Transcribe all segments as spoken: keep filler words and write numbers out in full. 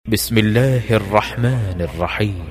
بسم الله الرحمن الرحيم.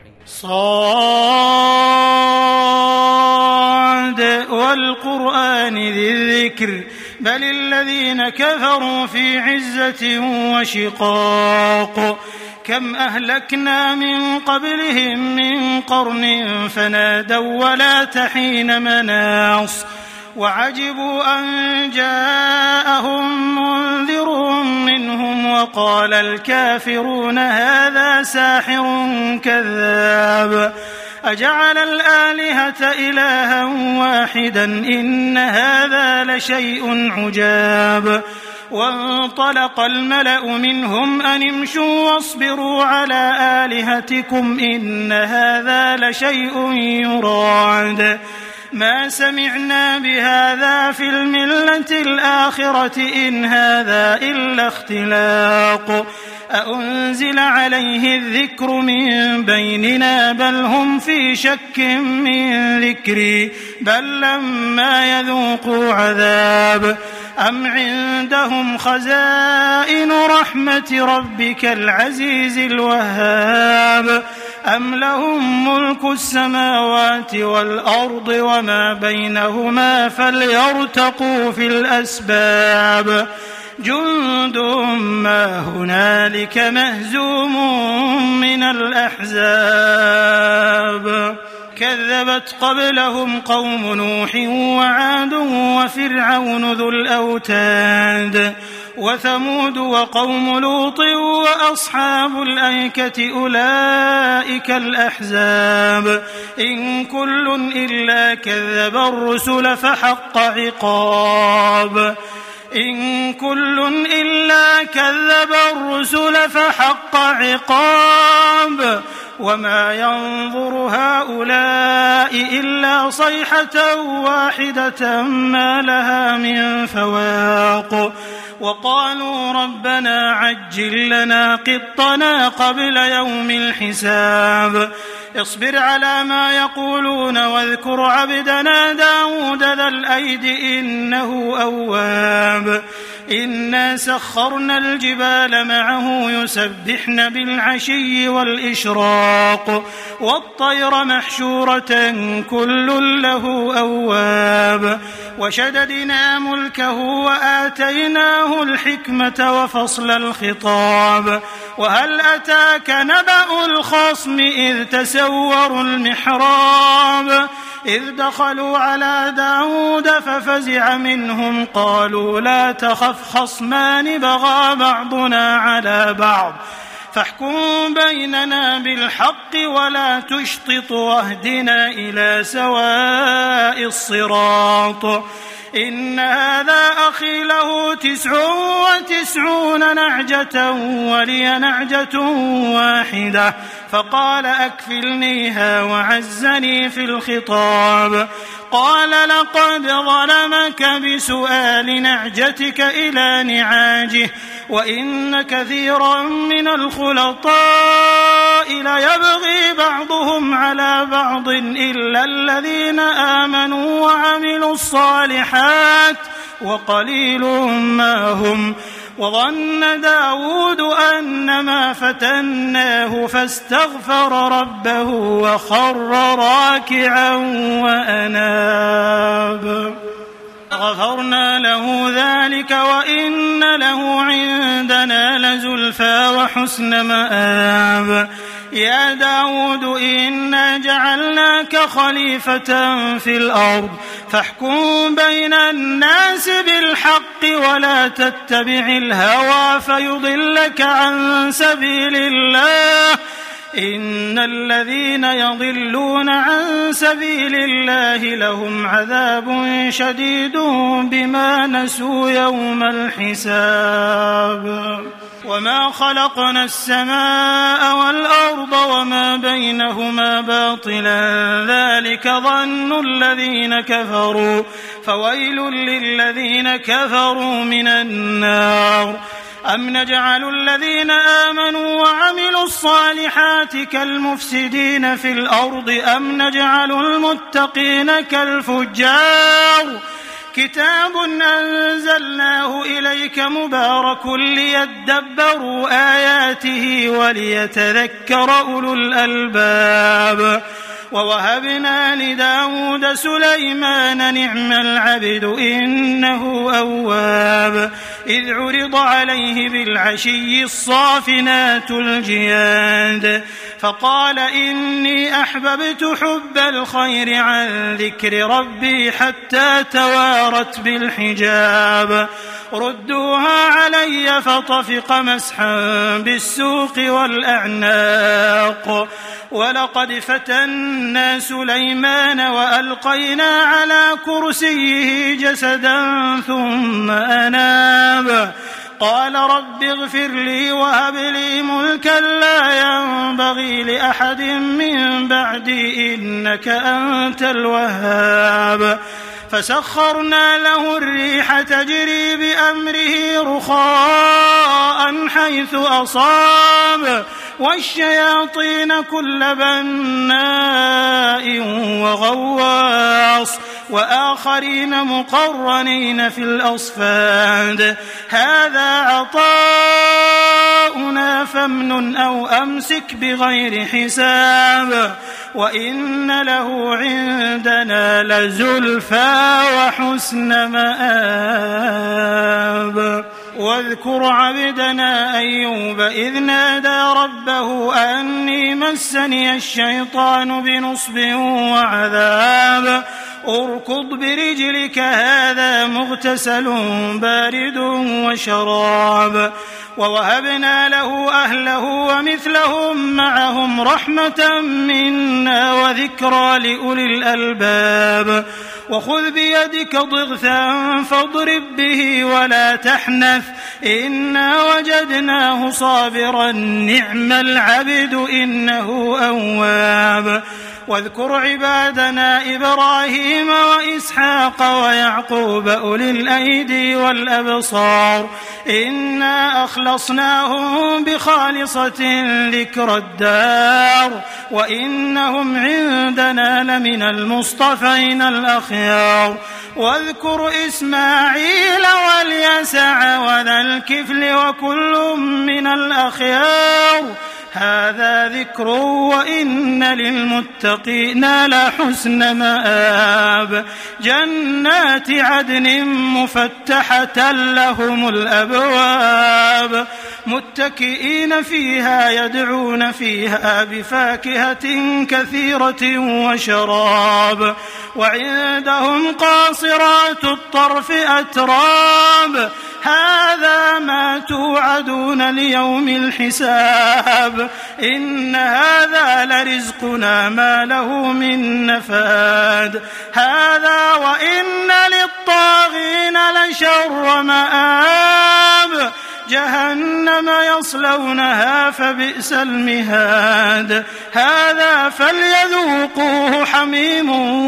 صاد والقرآن ذي الذكر بل الذين كفروا في عزة وشقاق كم أهلكنا من قبلهم من قرن فنادوا ولا تحين مناص وعجبوا أن جاءهم منذر منهم وقال الكافرون هذا ساحر كذاب أجعل الآلهة إلها واحدا إن هذا لشيء عجاب وانطلق الملأ منهم أن امشوا واصبروا على آلهتكم إن هذا لشيء يراد ما سمعنا بهذا في الملة الآخرة إن هذا إلا اختلاق أأنزل عليه الذكر من بيننا بل هم في شك من ذكري بل لما يذوقوا عذاب أم عندهم خزائن رحمة ربك العزيز الوهاب أم لهم ملك السماوات والأرض وما بينهما فليرتقوا في الأسباب جند ما هنالك مهزوم من الأحزاب كذبت قبلهم قوم نوح وعاد وفرعون ذو الأوتاد وثمود وقوم لوط وأصحاب الأيكة أولئك الأحزاب إن كل إلا كذب الرسل فحق عقاب إن كل إلا كذب الرسل فحق عقاب وما ينظر هؤلاء إلا صيحة واحدة ما لها من فواق وقالوا ربنا عجل لنا قطنا قبل يوم الحساب اصبر على ما يقولون واذكر عبدنا داود ذا الأيد إنه أواب إنا سخرنا الجبال معه يسبحن بالعشي والإشراق والطير محشورة كل له أواب وشددنا ملكه وآتيناه الحكمة وفصل الخطاب وهل أتاك نبأ الخصم إذ تسوروا المحراب إذ دخلوا على داود ففزع منهم قالوا لا تخف خصمان بغى بعضنا على بعض فاحكم بيننا بالحق ولا تشطط واهدنا إلى سواء الصراط إن هذا أخي له تسع وتسعون نعجة ولي نعجة واحدة فقال أكفلنيها وعزني في الخطاب قال لقد ظلمك بسؤال نعجتك إلى نعاجه وإن كثيرا من الخلطاء ليبغي بعضهم على بعض إلا الذين آمنوا وعملوا الصالحات وقليل ما هم وظن داود أنما فتناه فاستغفر ربه وخر راكعا وأناب غفرنا له ذلك وإن له عندنا لزلفى وحسن مآب يا داود إنا جعلناك خليفة في الأرض فاحكم بين الناس بالحق ولا تتبع الهوى فيضلك عن سبيل الله إن الذين يضلون عن سبيل الله لهم عذاب شديد بما نسوا يوم الحساب وما خلقنا السماء والأرض وما بينهما باطلا ذلك ظن الذين كفروا فويل للذين كفروا من النار أم نجعل الذين آمنوا وعملوا الصالحات كالمفسدين في الأرض أم نجعل المتقين كالفجار كتاب أنزلناه إليك مبارك ليدبروا آياته وليتذكر أولو الألباب ووهبنا لداود سليمان نعم العبد إنه أواب إذ عرض عليه بالعشي الصافنات الجياد فقال إني أحببت حب الخير عن ذكر ربي حتى توارت بالحجاب ردوها علي فطفق مسحا بالسوق والأعناق ولقد فتنا سليمان وألقينا على كرسيه جسدا ثم أناب قال رب اغفر لي وهب لي ملكا لا ينبغي لأحد من بعدي إنك أنت الوهاب فسخرنا له الريح تجري بأمره رخاء حيث أصاب والشياطين كل بناء وغواص وآخرين مقرنين في الأصفاد هذا عطاؤنا فامنن أو أمسك بغير حساب وإن له عندنا لزلفى وحسن مآب واذكر عبدنا أيوب إذ نادى ربه أني مسني الشيطان بنصب وعذاب اركض برجلك هذا مغتسل بارد وشراب ووهبنا له أهله ومثلهم معهم رحمة منا وذكرى لأولي الألباب وخذ بيدك ضغثا فاضرب به ولا تحنث إنا وجدناه صابرا نعم العبد إنه أواب واذكر عبادنا إبراهيم وإسحاق ويعقوب أولي الأيدي والأبصار إنا أخلصناهم بخالصة ذكر الدار وإنهم عندنا لمن المصطفين الأخيار واذكر إسماعيل واليسع وذا الكفل وكل من الأخيار هذا ذكر وإن للمتقين لحسن مآب جنات عدن مفتحة لهم الأبواب متكئين فيها يدعون فيها بفاكهة كثيرة وشراب وعندهم قاصرات الطرف أتراب هذا ما توعدون ليوم الحساب إن هذا لرزقنا ما له من نفاد هذا وإن للطاغين لشر مآب جهنم يصلونها فبئس المهاد هذا فليذوقوه حميم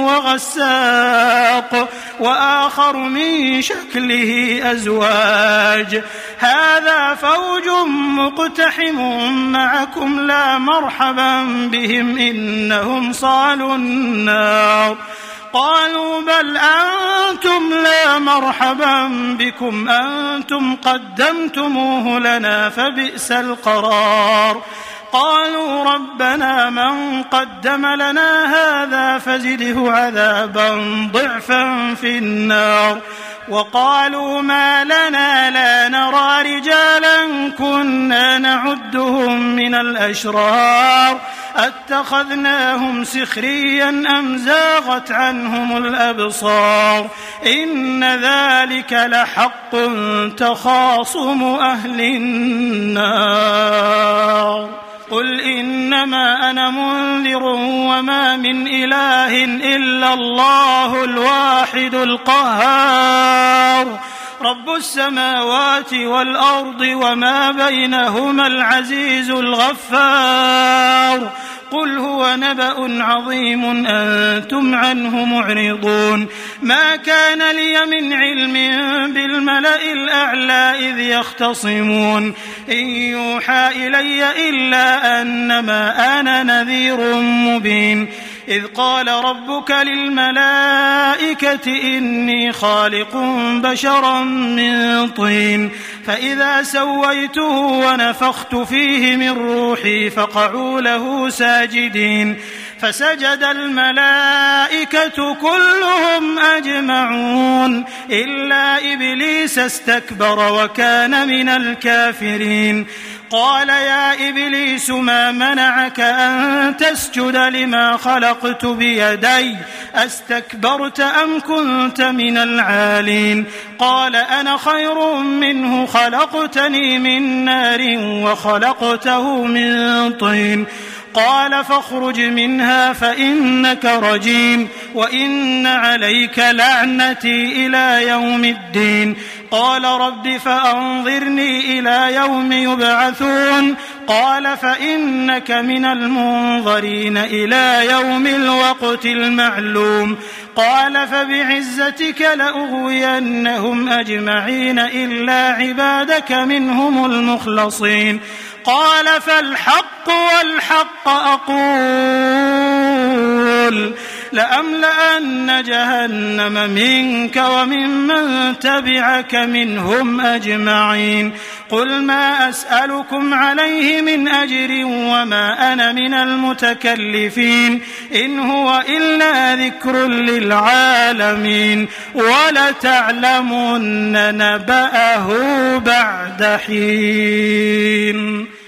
وغساق وآخر من شكله أزواج هذا فوج مقتحم معكم لا مرحبا بهم إنهم صالوا النار قالوا بل أنتم لا مرحبا بكم أنتم قدمتموه لنا فبئس القرار قالوا ربنا من قدم لنا هذا فزده عذابا ضعفا في النار وقالوا ما لنا لا نرى رجالا كنا نعدهم من الأشرار أتخذناهم سخريا أم زاغت عنهم الأبصار إن ذلك لحق تخاصم أهل النار قل إنما أنا منذر وما من إله إلا الله الواحد القهار رب السماوات والأرض وما بينهما العزيز الغفار قل هو نبأ عظيم أنتم عنه معرضون ما كان لي من علم بالملأ الأعلى إذ يختصمون إن يوحى إلي إلا أنما أنا نذير مبين إذ قال ربك للملائكة إني خالق بشرا من طين فإذا سويته ونفخت فيه من روحي فقعوا له ساجدين فسجد الملائكة كلهم أجمعون إلا إبليس استكبر وكان من الكافرين قال يا إبليس ما منعك أن تسجد لما خلقت بيدي أستكبرت أم كنت من العالين قال أنا خير منه خلقتني من نار وخلقته من طين قال فاخرج منها فإنك رجيم وإن عليك لعنتي إلى يوم الدين قال رب فأنظرني إلى يوم يبعثون قال فإنك من المنظرين إلى يوم الوقت المعلوم قال فبعزتك لأغوينهم أجمعين إلا عبادك منهم المخلصين قال فالحق والحق أقول لأملأن جهنم منك وممن تبعك منهم أجمعين قل ما أسألكم عليه من أجر وما أنا من المتكلفين إن هو إلا ذكر للعالمين ولتعلمن نبأه بعد حين.